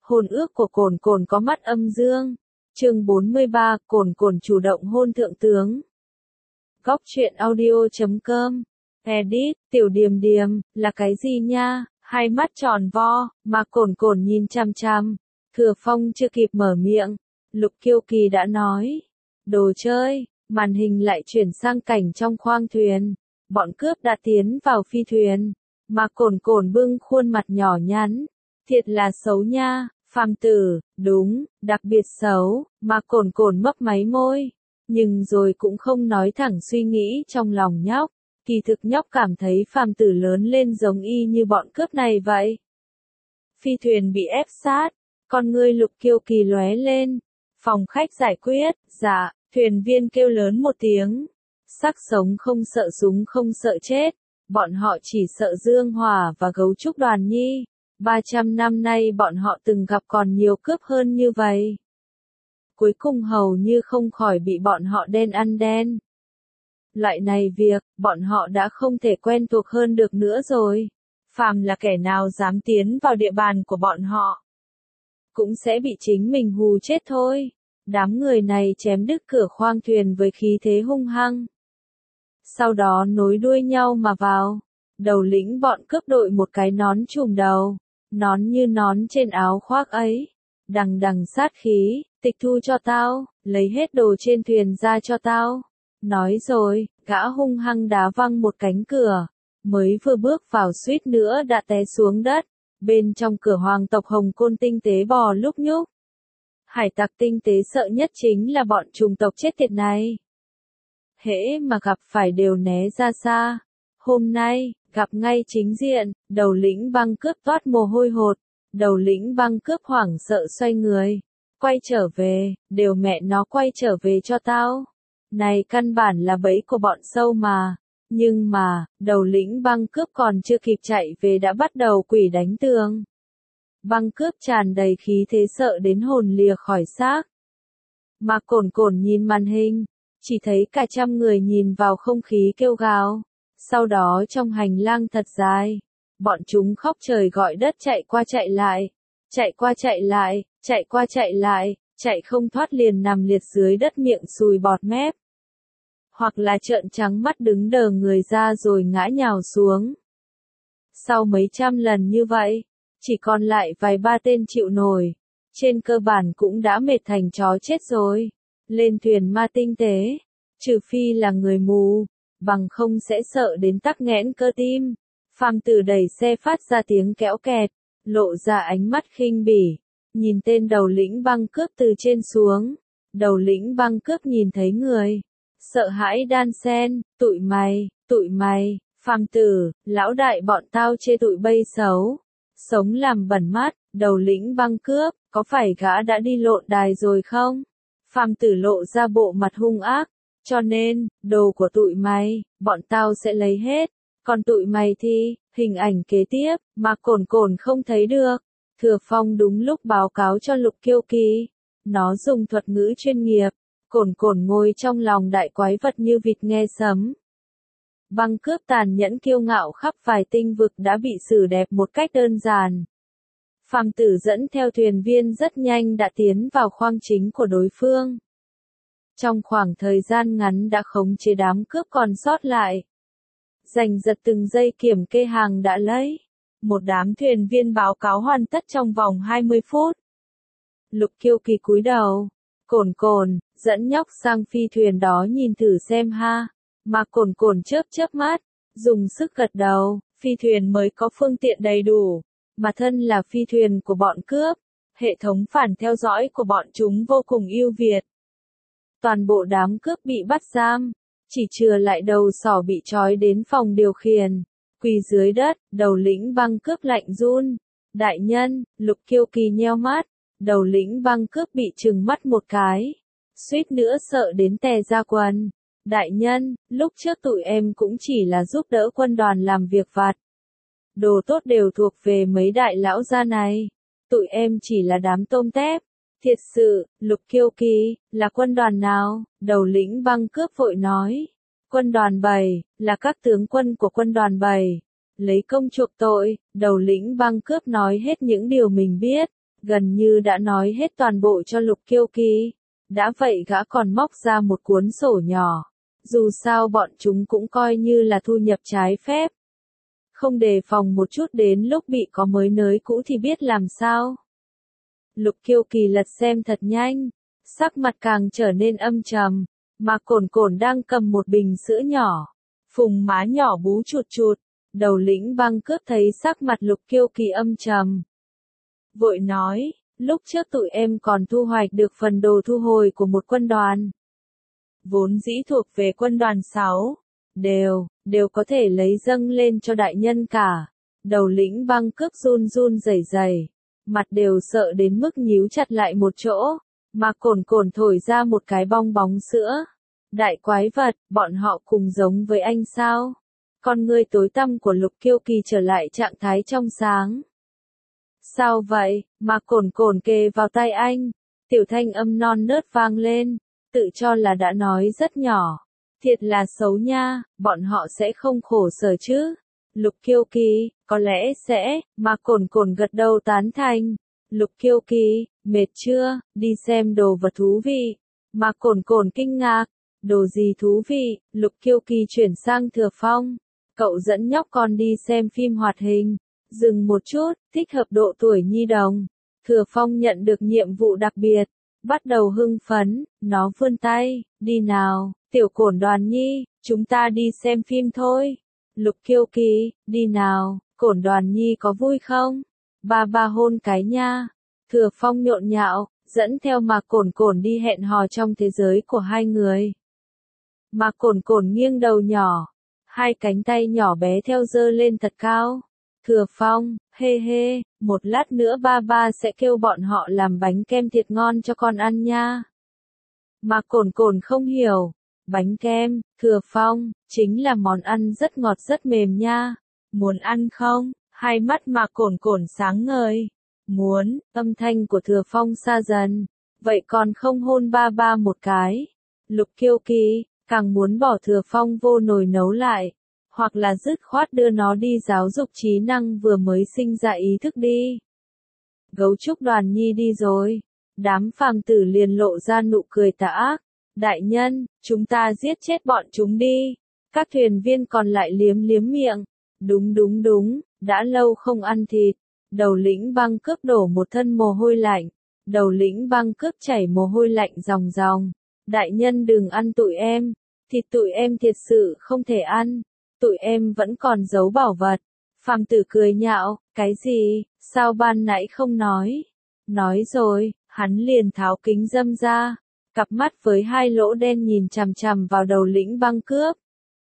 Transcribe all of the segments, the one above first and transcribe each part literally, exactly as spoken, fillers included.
Hôn ước của Cồn Cồn có mắt âm dương. Chương bốn mươi ba, Cồn Cồn chủ động hôn thượng tướng. Góc truyện audio chấm com. Edit, Tiểu Điềm Điềm, là cái gì nha? Hai mắt tròn vo, mà Cồn Cồn nhìn chằm chằm. Thừa Phong chưa kịp mở miệng, Lục Kiêu Kỳ đã nói. Đồ chơi, màn hình lại chuyển sang cảnh trong khoang thuyền. Bọn cướp đã tiến vào phi thuyền. Mà Cồn Cồn bưng khuôn mặt nhỏ nhắn. Thiệt là xấu nha, phàm tử, đúng, đặc biệt xấu, mà Cồn Cồn mấp máy môi. Nhưng rồi cũng không nói thẳng suy nghĩ trong lòng nhóc. Kỳ thực nhóc cảm thấy phàm tử lớn lên giống y như bọn cướp này vậy. Phi thuyền bị ép sát, con ngươi Lục Kiêu Kỳ lóe lên. Phòng khách giải quyết, dạ, thuyền viên kêu lớn một tiếng. Sắc sống không sợ súng không sợ chết, bọn họ chỉ sợ Dương Hòa và Gấu Trúc Đoàn Nhi. ba trăm năm nay bọn họ từng gặp còn nhiều cướp hơn như vậy. Cuối cùng hầu như không khỏi bị bọn họ đen ăn đen. Loại này việc, bọn họ đã không thể quen thuộc hơn được nữa rồi. Phàm là kẻ nào dám tiến vào địa bàn của bọn họ, cũng sẽ bị chính mình hù chết thôi. Đám người này chém đứt cửa khoang thuyền với khí thế hung hăng. Sau đó nối đuôi nhau mà vào. Đầu lĩnh bọn cướp đội một cái nón trùm đầu. Nón như nón trên áo khoác ấy. Đằng đằng sát khí, tịch thu cho tao, lấy hết đồ trên thuyền ra cho tao. Nói rồi, gã hung hăng đá văng một cánh cửa. Mới vừa bước vào suýt nữa đã té xuống đất. Bên trong cửa hoàng tộc Hồng Côn tinh tế bò lúc nhúc. Hải tặc tinh tế sợ nhất chính là bọn trùng tộc chết tiệt này. Hễ mà gặp phải đều né ra xa. Hôm nay, gặp ngay chính diện, đầu lĩnh băng cướp toát mồ hôi hột. Đầu lĩnh băng cướp hoảng sợ xoay người. Quay trở về, đều mẹ nó quay trở về cho tao. Này căn bản là bẫy của bọn sâu mà. Nhưng mà, đầu lĩnh băng cướp còn chưa kịp chạy về đã bắt đầu quỷ đánh tường. Băng cướp tràn đầy khí thế sợ đến hồn lìa khỏi xác. Mà Cồn Cồn nhìn màn hình, chỉ thấy cả trăm người nhìn vào không khí kêu gào. Sau đó trong hành lang thật dài, bọn chúng khóc trời gọi đất chạy qua chạy lại. Chạy qua chạy lại, chạy qua chạy lại, chạy không thoát liền nằm liệt dưới đất miệng sùi bọt mép. Hoặc là trợn trắng mắt đứng đờ người ra rồi ngã nhào xuống. Sau mấy trăm lần như vậy, chỉ còn lại vài ba tên chịu nổi. Trên cơ bản cũng đã mệt thành chó chết rồi. Lên thuyền ma tinh tế, trừ phi là người mù, bằng không sẽ sợ đến tắc nghẽn cơ tim. Phàm tử đẩy xe phát ra tiếng kéo kẹt, lộ ra ánh mắt khinh bỉ. Nhìn tên đầu lĩnh băng cướp từ trên xuống. Đầu lĩnh băng cướp nhìn thấy người. Sợ hãi đan sen, tụi mày, tụi mày, phàm tử, lão đại bọn tao chê tụi bây xấu. Sống làm bẩn mắt, đầu lĩnh băng cướp, có phải gã đã đi lộn đài rồi không? Phàm tử lộ ra bộ mặt hung ác, cho nên, đồ của tụi mày, bọn tao sẽ lấy hết. Còn tụi mày thì, hình ảnh kế tiếp, mà Cồn Cồn không thấy được. Thừa Phong đúng lúc báo cáo cho Lục Kiêu Kỳ. Nó dùng thuật ngữ chuyên nghiệp. Cồn Cồn ngồi trong lòng đại quái vật như vịt nghe sấm. Băng cướp tàn nhẫn kiêu ngạo khắp vài tinh vực đã bị xử đẹp một cách đơn giản. Phàm tử dẫn theo thuyền viên rất nhanh đã tiến vào khoang chính của đối phương. Trong khoảng thời gian ngắn đã khống chế đám cướp còn sót lại. Giành giật từng giây kiểm kê hàng đã lấy. Một đám thuyền viên báo cáo hoàn tất trong vòng hai mươi phút. Lục Kiêu Kỳ cúi đầu. Cồn Cồn, dẫn nhóc sang phi thuyền đó nhìn thử xem ha. Mà Cồn Cồn chớp chớp mắt, dùng sức gật đầu. Phi thuyền mới có phương tiện đầy đủ. Mà thân là phi thuyền của bọn cướp. Hệ thống phản theo dõi của bọn chúng vô cùng ưu việt. Toàn bộ đám cướp bị bắt giam. Chỉ chừa lại đầu sỏ bị trói đến phòng điều khiển. Quỳ dưới đất, đầu lĩnh băng cướp lạnh run. Đại nhân, Lục Kiêu Kỳ nheo mắt. Đầu lĩnh băng cướp bị trừng mắt một cái. Suýt nữa sợ đến tè ra quần. Đại nhân, lúc trước tụi em cũng chỉ là giúp đỡ quân đoàn làm việc vặt. Đồ tốt đều thuộc về mấy đại lão gia này. Tụi em chỉ là đám tôm tép. Thiệt sự, Lục Kiêu Kỳ, là quân đoàn nào? Đầu lĩnh băng cướp vội nói. Quân đoàn bảy, là các tướng quân của quân đoàn bảy. Lấy công chuộc tội, đầu lĩnh băng cướp nói hết những điều mình biết. gần như đã nói hết toàn bộ cho Lục Kiêu Kỳ. Đã vậy gã còn móc ra một cuốn sổ nhỏ. Dù sao bọn chúng cũng coi như là thu nhập trái phép. Không đề phòng một chút đến lúc bị có mới nới cũ thì biết làm sao. Lục Kiêu Kỳ lật xem thật nhanh, sắc mặt càng trở nên âm trầm, mà Cổn Cổn đang cầm một bình sữa nhỏ, phùng má nhỏ bú chụt chụt. Đầu lĩnh băng cướp thấy sắc mặt Lục Kiêu Kỳ âm trầm. Vội nói, lúc trước tụi em còn thu hoạch được phần đồ thu hồi của một quân đoàn. Vốn dĩ thuộc về quân đoàn sáu, đều, đều có thể lấy dâng lên cho đại nhân cả. Đầu lĩnh băng cướp run run rẩy rẩy, mặt đều sợ đến mức nhíu chặt lại một chỗ, mà Cổn Cổn thổi ra một cái bong bóng sữa. Đại quái vật, bọn họ cùng giống với anh sao? Con ngươi tối tăm của Lục Kiêu Kỳ trở lại trạng thái trong sáng. Sao vậy, mà Cổn Cổn kề vào tay anh, tiểu thanh âm non nớt vang lên, tự cho là đã nói rất nhỏ. Thiệt là xấu nha, bọn họ sẽ không khổ sở chứ. Lục Kiêu Kỳ, có lẽ sẽ, mà Cổn Cổn gật đầu tán thành. Lục Kiêu Kỳ, mệt chưa, đi xem đồ vật thú vị. Mà Cổn Cổn kinh ngạc, đồ gì thú vị, Lục Kiêu Kỳ chuyển sang Thừa Phong. Cậu dẫn nhóc con đi xem phim hoạt hình. Dừng một chút, thích hợp độ tuổi nhi đồng. Thừa Phong nhận được nhiệm vụ đặc biệt. Bắt đầu hưng phấn, nó vươn tay, đi nào, tiểu Cổn Đoàn Nhi, chúng ta đi xem phim thôi. Lục Kiêu Kỳ, đi nào, Cổn Đoàn Nhi có vui không? Ba ba hôn cái nha. Thừa Phong nhộn nhạo, dẫn theo mà Cổn Cổn đi hẹn hò trong thế giới của hai người. Mà Cổn Cổn nghiêng đầu nhỏ, hai cánh tay nhỏ bé theo giơ lên thật cao. Thừa Phong, hê hê, một lát nữa ba ba sẽ kêu bọn họ làm bánh kem thiệt ngon cho con ăn nha. Mà Cổn Cổn không hiểu, bánh kem, Thừa Phong, chính là món ăn rất ngọt rất mềm nha. Muốn ăn không? Hai mắt mà Cổn Cổn sáng ngời. Muốn, âm thanh của Thừa Phong xa dần. Vậy còn không hôn ba ba một cái. Lục Kiêu Kỳ, càng muốn bỏ Thừa Phong vô nồi nấu lại. Hoặc là dứt khoát đưa nó đi giáo dục trí năng vừa mới sinh ra ý thức đi. Gấu trúc Đoàn Nhi đi rồi. Đám phàm tử liền lộ ra nụ cười tà ác. Đại nhân, chúng ta giết chết bọn chúng đi. Các thuyền viên còn lại liếm liếm miệng. Đúng đúng đúng, đã lâu không ăn thịt. Đầu lĩnh băng cướp đổ một thân mồ hôi lạnh. Đầu lĩnh băng cướp chảy mồ hôi lạnh ròng ròng. Đại nhân đừng ăn tụi em. Thịt tụi em thiệt sự không thể ăn. Tụi em vẫn còn giấu bảo vật. Phàm tử cười nhạo, cái gì, sao ban nãy không nói? Nói rồi, hắn liền tháo kính râm ra. Cặp mắt với hai lỗ đen nhìn chằm chằm vào đầu lĩnh băng cướp.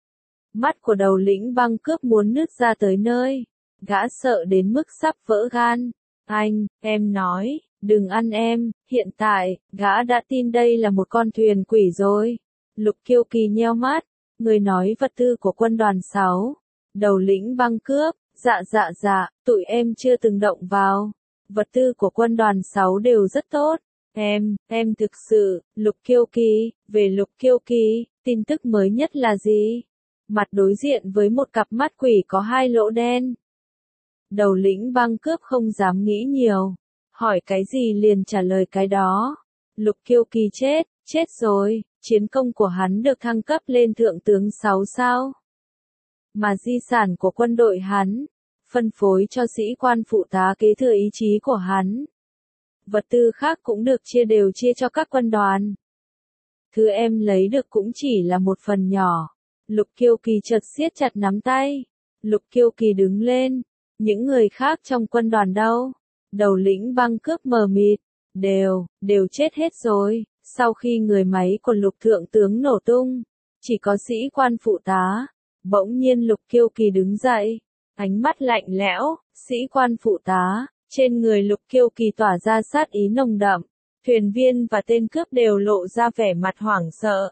Mắt của đầu lĩnh băng cướp muốn nứt ra tới nơi. Gã sợ đến mức sắp vỡ gan. Anh, em nói, đừng ăn em, hiện tại, gã đã tin đây là một con thuyền quỷ rồi. Lục Kiêu Kỳ nheo mắt, người nói vật tư của quân đoàn sáu. Đầu lĩnh băng cướp, dạ dạ dạ, tụi em chưa từng động vào. Vật tư của quân đoàn sáu đều rất tốt. Em, em thực sự, Lục Kiêu Kỳ, về Lục Kiêu Kỳ, tin tức mới nhất là gì? Mặt đối diện với một cặp mắt quỷ có hai lỗ đen. Đầu lĩnh băng cướp không dám nghĩ nhiều. Hỏi cái gì liền trả lời cái đó. Lục Kiêu Kỳ chết, chết rồi, chiến công của hắn được thăng cấp lên thượng tướng sáu sao. Mà di sản của quân đội hắn, phân phối cho sĩ quan phụ tá kế thừa ý chí của hắn. Vật tư khác cũng được chia đều chia cho các quân đoàn. Thứ em lấy được cũng chỉ là một phần nhỏ. Lục Kiêu Kỳ chợt siết chặt nắm tay. Lục Kiêu Kỳ đứng lên. Những người khác trong quân đoàn đâu? Đầu lĩnh băng cướp mờ mịt. Đều, đều chết hết rồi. Sau khi người máy của Lục Thượng tướng nổ tung, chỉ có sĩ quan phụ tá. Bỗng nhiên Lục Kiêu Kỳ đứng dậy. Ánh mắt lạnh lẽo, sĩ quan phụ tá. Trên người Lục Kiêu Kỳ tỏa ra sát ý nồng đậm. Thuyền viên và tên cướp đều lộ ra vẻ mặt hoảng sợ.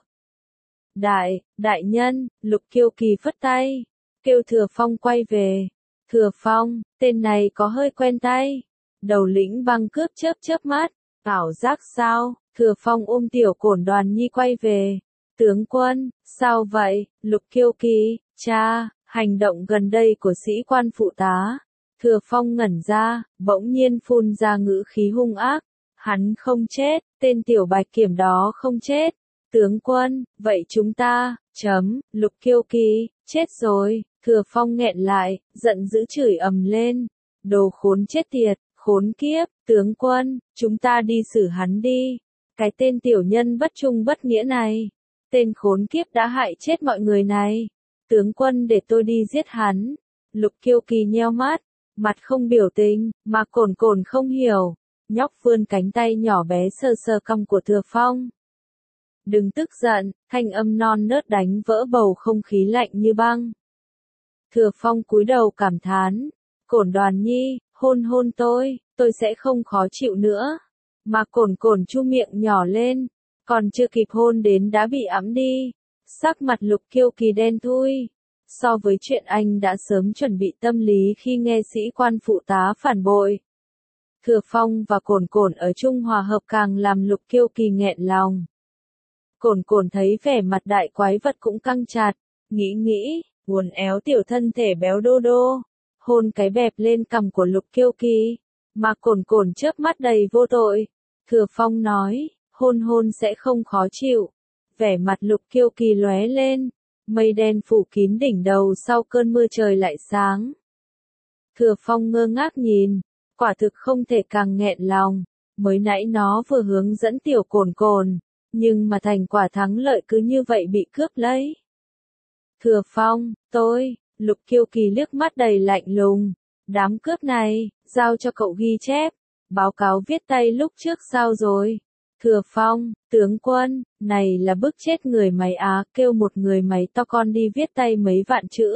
Đại, đại nhân, Lục Kiêu Kỳ phất tay. Kêu Thừa Phong quay về. Thừa Phong, tên này có hơi quen tay. Đầu lĩnh băng cướp chớp chớp mắt. Ảo giác sao? Thừa Phong ôm tiểu Cổn Đoàn Nhi quay về. Tướng quân, sao vậy? Lục Kiêu Kỳ, cha, hành động gần đây của sĩ quan phụ tá. Thừa Phong ngẩn ra, bỗng nhiên phun ra ngữ khí hung ác. Hắn không chết, tên tiểu bạch kiểm đó không chết. Tướng quân, vậy chúng ta, chấm, Lục Kiêu Kỳ, chết rồi. Thừa Phong nghẹn lại, giận dữ chửi ầm lên. Đồ khốn chết tiệt, khốn kiếp, tướng quân, chúng ta đi xử hắn đi. Cái tên tiểu nhân bất trung bất nghĩa này. Tên khốn kiếp đã hại chết mọi người này. Tướng quân để tôi đi giết hắn. Lục Kiêu Kỳ nheo mắt, mặt không biểu tình, mà cồn cồn không hiểu. Nhóc vươn cánh tay nhỏ bé sờ sờ cằm của Thừa Phong. Đừng tức giận, thanh âm non nớt đánh vỡ bầu không khí lạnh như băng. Thừa Phong cúi đầu cảm thán, Cổn Đoàn Nhi, hôn hôn tôi, tôi sẽ không khó chịu nữa. Mà cồn cồn chu miệng nhỏ lên, còn chưa kịp hôn đến đã bị ẵm đi. Sắc mặt Lục Kiêu Kỳ đen thui. So với chuyện anh đã sớm chuẩn bị tâm lý khi nghe sĩ quan phụ tá phản bội. Thừa Phong và Cổn Cổn ở chung hòa hợp càng làm Lục Kiêu Kỳ nghẹn lòng. Cổn Cổn thấy vẻ mặt đại quái vật cũng căng chặt, nghĩ nghĩ, uốn éo tiểu thân thể béo đô đô, hôn cái bẹp lên cằm của Lục Kiêu Kỳ, mà Cổn Cổn chớp mắt đầy vô tội. Thừa Phong nói, hôn hôn sẽ không khó chịu. Vẻ mặt Lục Kiêu Kỳ lóe lên, mây đen phủ kín đỉnh đầu sau cơn mưa trời lại sáng. Thừa Phong ngơ ngác nhìn, quả thực không thể càng nghẹn lòng, mới nãy nó vừa hướng dẫn tiểu Cổn Cổn, nhưng mà thành quả thắng lợi cứ như vậy bị cướp lấy. Thừa Phong, tôi, Lục Kiêu Kỳ liếc mắt đầy lạnh lùng, đám cướp này, giao cho cậu ghi chép, báo cáo viết tay lúc trước sao rồi? Thừa Phong, tướng quân, này là bức chết người máy á, kêu một người máy to con đi viết tay mấy vạn chữ.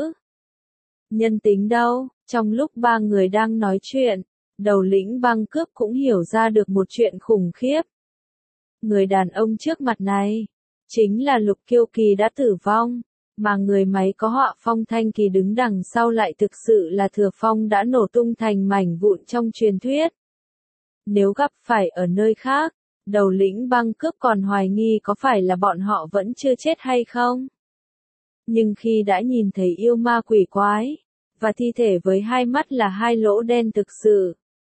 Nhân tính đâu? Trong lúc ba người đang nói chuyện, đầu lĩnh băng cướp cũng hiểu ra được một chuyện khủng khiếp. Người đàn ông trước mặt này, chính là Lục Kiêu Kỳ đã tử vong, mà người máy có họ Phong Thanh Kỳ đứng đằng sau lại thực sự là Thừa Phong đã nổ tung thành mảnh vụn trong truyền thuyết. Nếu gặp phải ở nơi khác, đầu lĩnh băng cướp còn hoài nghi có phải là bọn họ vẫn chưa chết hay không. Nhưng khi đã nhìn thấy yêu ma quỷ quái, và thi thể với hai mắt là hai lỗ đen thực sự,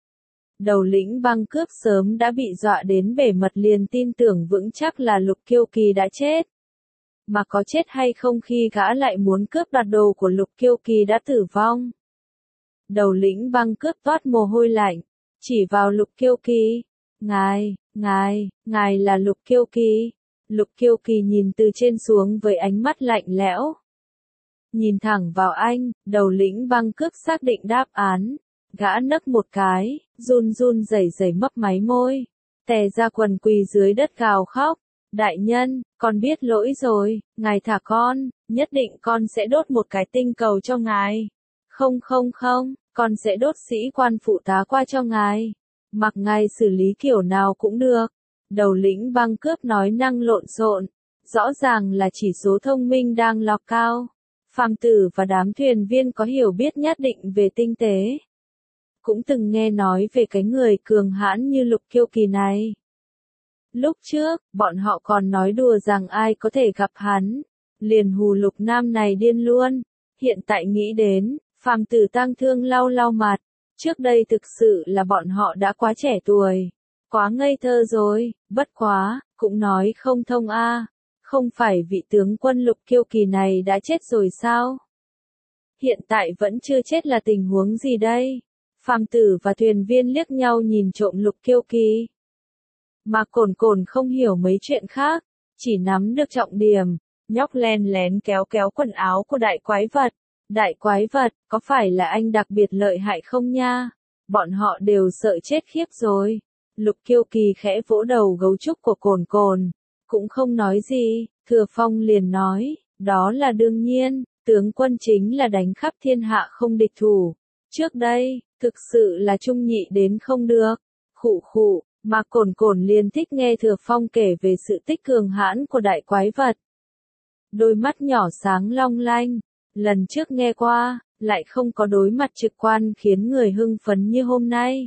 đầu lĩnh băng cướp sớm đã bị dọa đến bể mật liền tin tưởng vững chắc là Lục Kiêu Kỳ đã chết. Mà có chết hay không khi gã lại muốn cướp đoạt đồ của Lục Kiêu Kỳ đã tử vong. Đầu lĩnh băng cướp toát mồ hôi lạnh, chỉ vào Lục Kiêu Kỳ. Ngài, ngài, ngài là Lục Kiêu Kỳ. Lục Kiêu Kỳ nhìn từ trên xuống với ánh mắt lạnh lẽo. Nhìn thẳng vào anh, đầu lĩnh băng cướp xác định đáp án. Gã nấc một cái, run run rẩy rẩy mấp máy môi, tè ra quần quỳ dưới đất gào khóc. Đại nhân, con biết lỗi rồi, ngài thả con, nhất định con sẽ đốt một cái tinh cầu cho ngài. Không không không, con sẽ đốt sĩ quan phụ tá qua cho ngài. Mặc ngài xử lý kiểu nào cũng được. Đầu lĩnh băng cướp nói năng lộn xộn, rõ ràng là chỉ số thông minh đang lọc cao. Phàm tử và đám thuyền viên có hiểu biết nhất định về tinh tế. Cũng từng nghe nói về cái người cường hãn như Lục Kiêu Kỳ này. Lúc trước, bọn họ còn nói đùa rằng ai có thể gặp hắn, liền hù Lục Nam này điên luôn. Hiện tại nghĩ đến, phàm tử tang thương lau lau mặt, trước đây thực sự là bọn họ đã quá trẻ tuổi, quá ngây thơ rồi, bất quá, cũng nói không thông a, à. Không phải vị tướng quân Lục Kiêu Kỳ này đã chết rồi sao? Hiện tại vẫn chưa chết là tình huống gì đây? Phàm tử và thuyền viên liếc nhau nhìn trộm Lục Kiêu Kỳ. Mà Cổn Cổn không hiểu mấy chuyện khác, chỉ nắm được trọng điểm, nhóc len lén kéo kéo quần áo của đại quái vật. Đại quái vật, có phải là anh đặc biệt lợi hại không nha? Bọn họ đều sợ chết khiếp rồi. Lục Kiêu Kỳ khẽ vỗ đầu gấu trúc của Cổn Cổn, cũng không nói gì. Thừa Phong liền nói, đó là đương nhiên, tướng quân chính là đánh khắp thiên hạ không địch thủ. Trước đây, thực sự là trung nhị đến không được. Khụ khụ, mà Cổn Cổn liền thích nghe Thừa Phong kể về sự tích cường hãn của đại quái vật. Đôi mắt nhỏ sáng long lanh, lần trước nghe qua, lại không có đối mặt trực quan khiến người hưng phấn như hôm nay.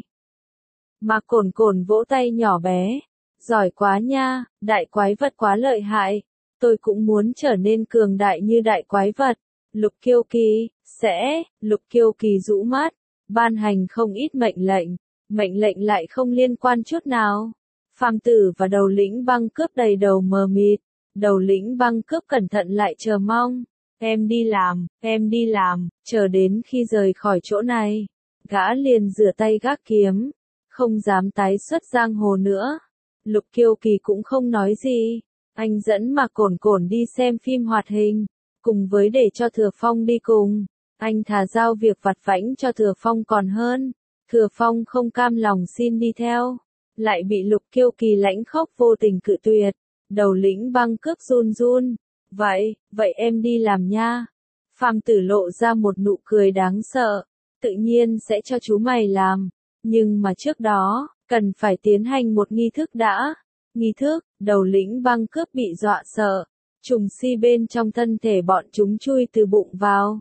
Mà Cổn Cổn vỗ tay nhỏ bé, giỏi quá nha, đại quái vật quá lợi hại, tôi cũng muốn trở nên cường đại như đại quái vật. Lục Kiêu Kỳ, sẽ, Lục Kiêu Kỳ rũ mắt, ban hành không ít mệnh lệnh, mệnh lệnh lại không liên quan chút nào. Phàm Tử và đầu lĩnh băng cướp đầy đầu mờ mịt, đầu lĩnh băng cướp cẩn thận lại chờ mong. Em đi làm, em đi làm, chờ đến khi rời khỏi chỗ này. Gã liền rửa tay gác kiếm, không dám tái xuất giang hồ nữa. Lục Kiêu Kỳ cũng không nói gì, anh dẫn Mạc Cổn Cổn đi xem phim hoạt hình, cùng với để cho Thừa Phong đi cùng. Anh thà giao việc vặt vãnh cho Thừa Phong còn hơn. Thừa Phong không cam lòng xin đi theo, lại bị Lục Kiêu Kỳ lãnh khóc vô tình cự tuyệt. Đầu lĩnh băng cướp run run, vậy, vậy em đi làm nha. Phàm Tử lộ ra một nụ cười đáng sợ, tự nhiên sẽ cho chú mày làm, nhưng mà trước đó, cần phải tiến hành một nghi thức đã. Nghi thức, đầu lĩnh băng cướp bị dọa sợ, trùng si bên trong thân thể bọn chúng chui từ bụng vào.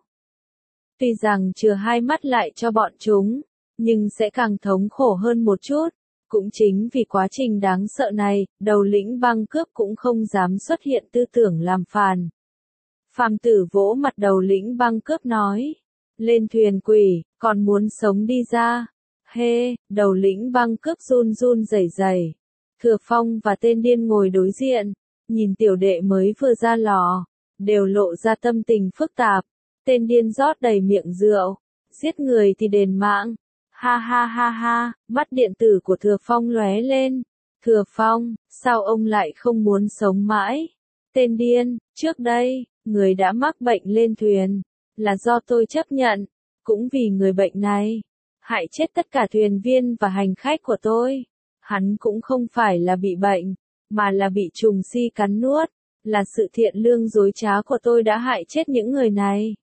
Tuy rằng chừa hai mắt lại cho bọn chúng, nhưng sẽ càng thống khổ hơn một chút. Cũng chính vì quá trình đáng sợ này, đầu lĩnh băng cướp cũng không dám xuất hiện tư tưởng làm phản. Phàm Tử vỗ mặt đầu lĩnh băng cướp nói, lên thuyền quỷ, còn muốn sống đi ra. Hê, đầu lĩnh băng cướp run run rẩy rẩy. Thừa Phong và tên điên ngồi đối diện, nhìn tiểu đệ mới vừa ra lò, đều lộ ra tâm tình phức tạp. Tên điên rót đầy miệng rượu, giết người thì đền mạng. Ha ha ha ha, mắt điện tử của Thừa Phong lóe lên. Thừa Phong, sao ông lại không muốn sống mãi? Tên điên, trước đây, người đã mắc bệnh lên thuyền, là do tôi chấp nhận, cũng vì người bệnh này, hại chết tất cả thuyền viên và hành khách của tôi. Hắn cũng không phải là bị bệnh, mà là bị trùng si cắn nuốt, là sự thiện lương dối trá của tôi đã hại chết những người này.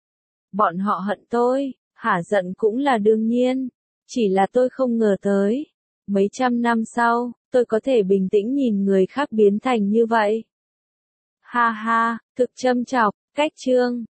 Bọn họ hận tôi, hả giận cũng là đương nhiên, chỉ là tôi không ngờ tới. Mấy trăm năm sau, tôi có thể bình tĩnh nhìn người khác biến thành như vậy. Ha ha, thực châm chọc, cách chương.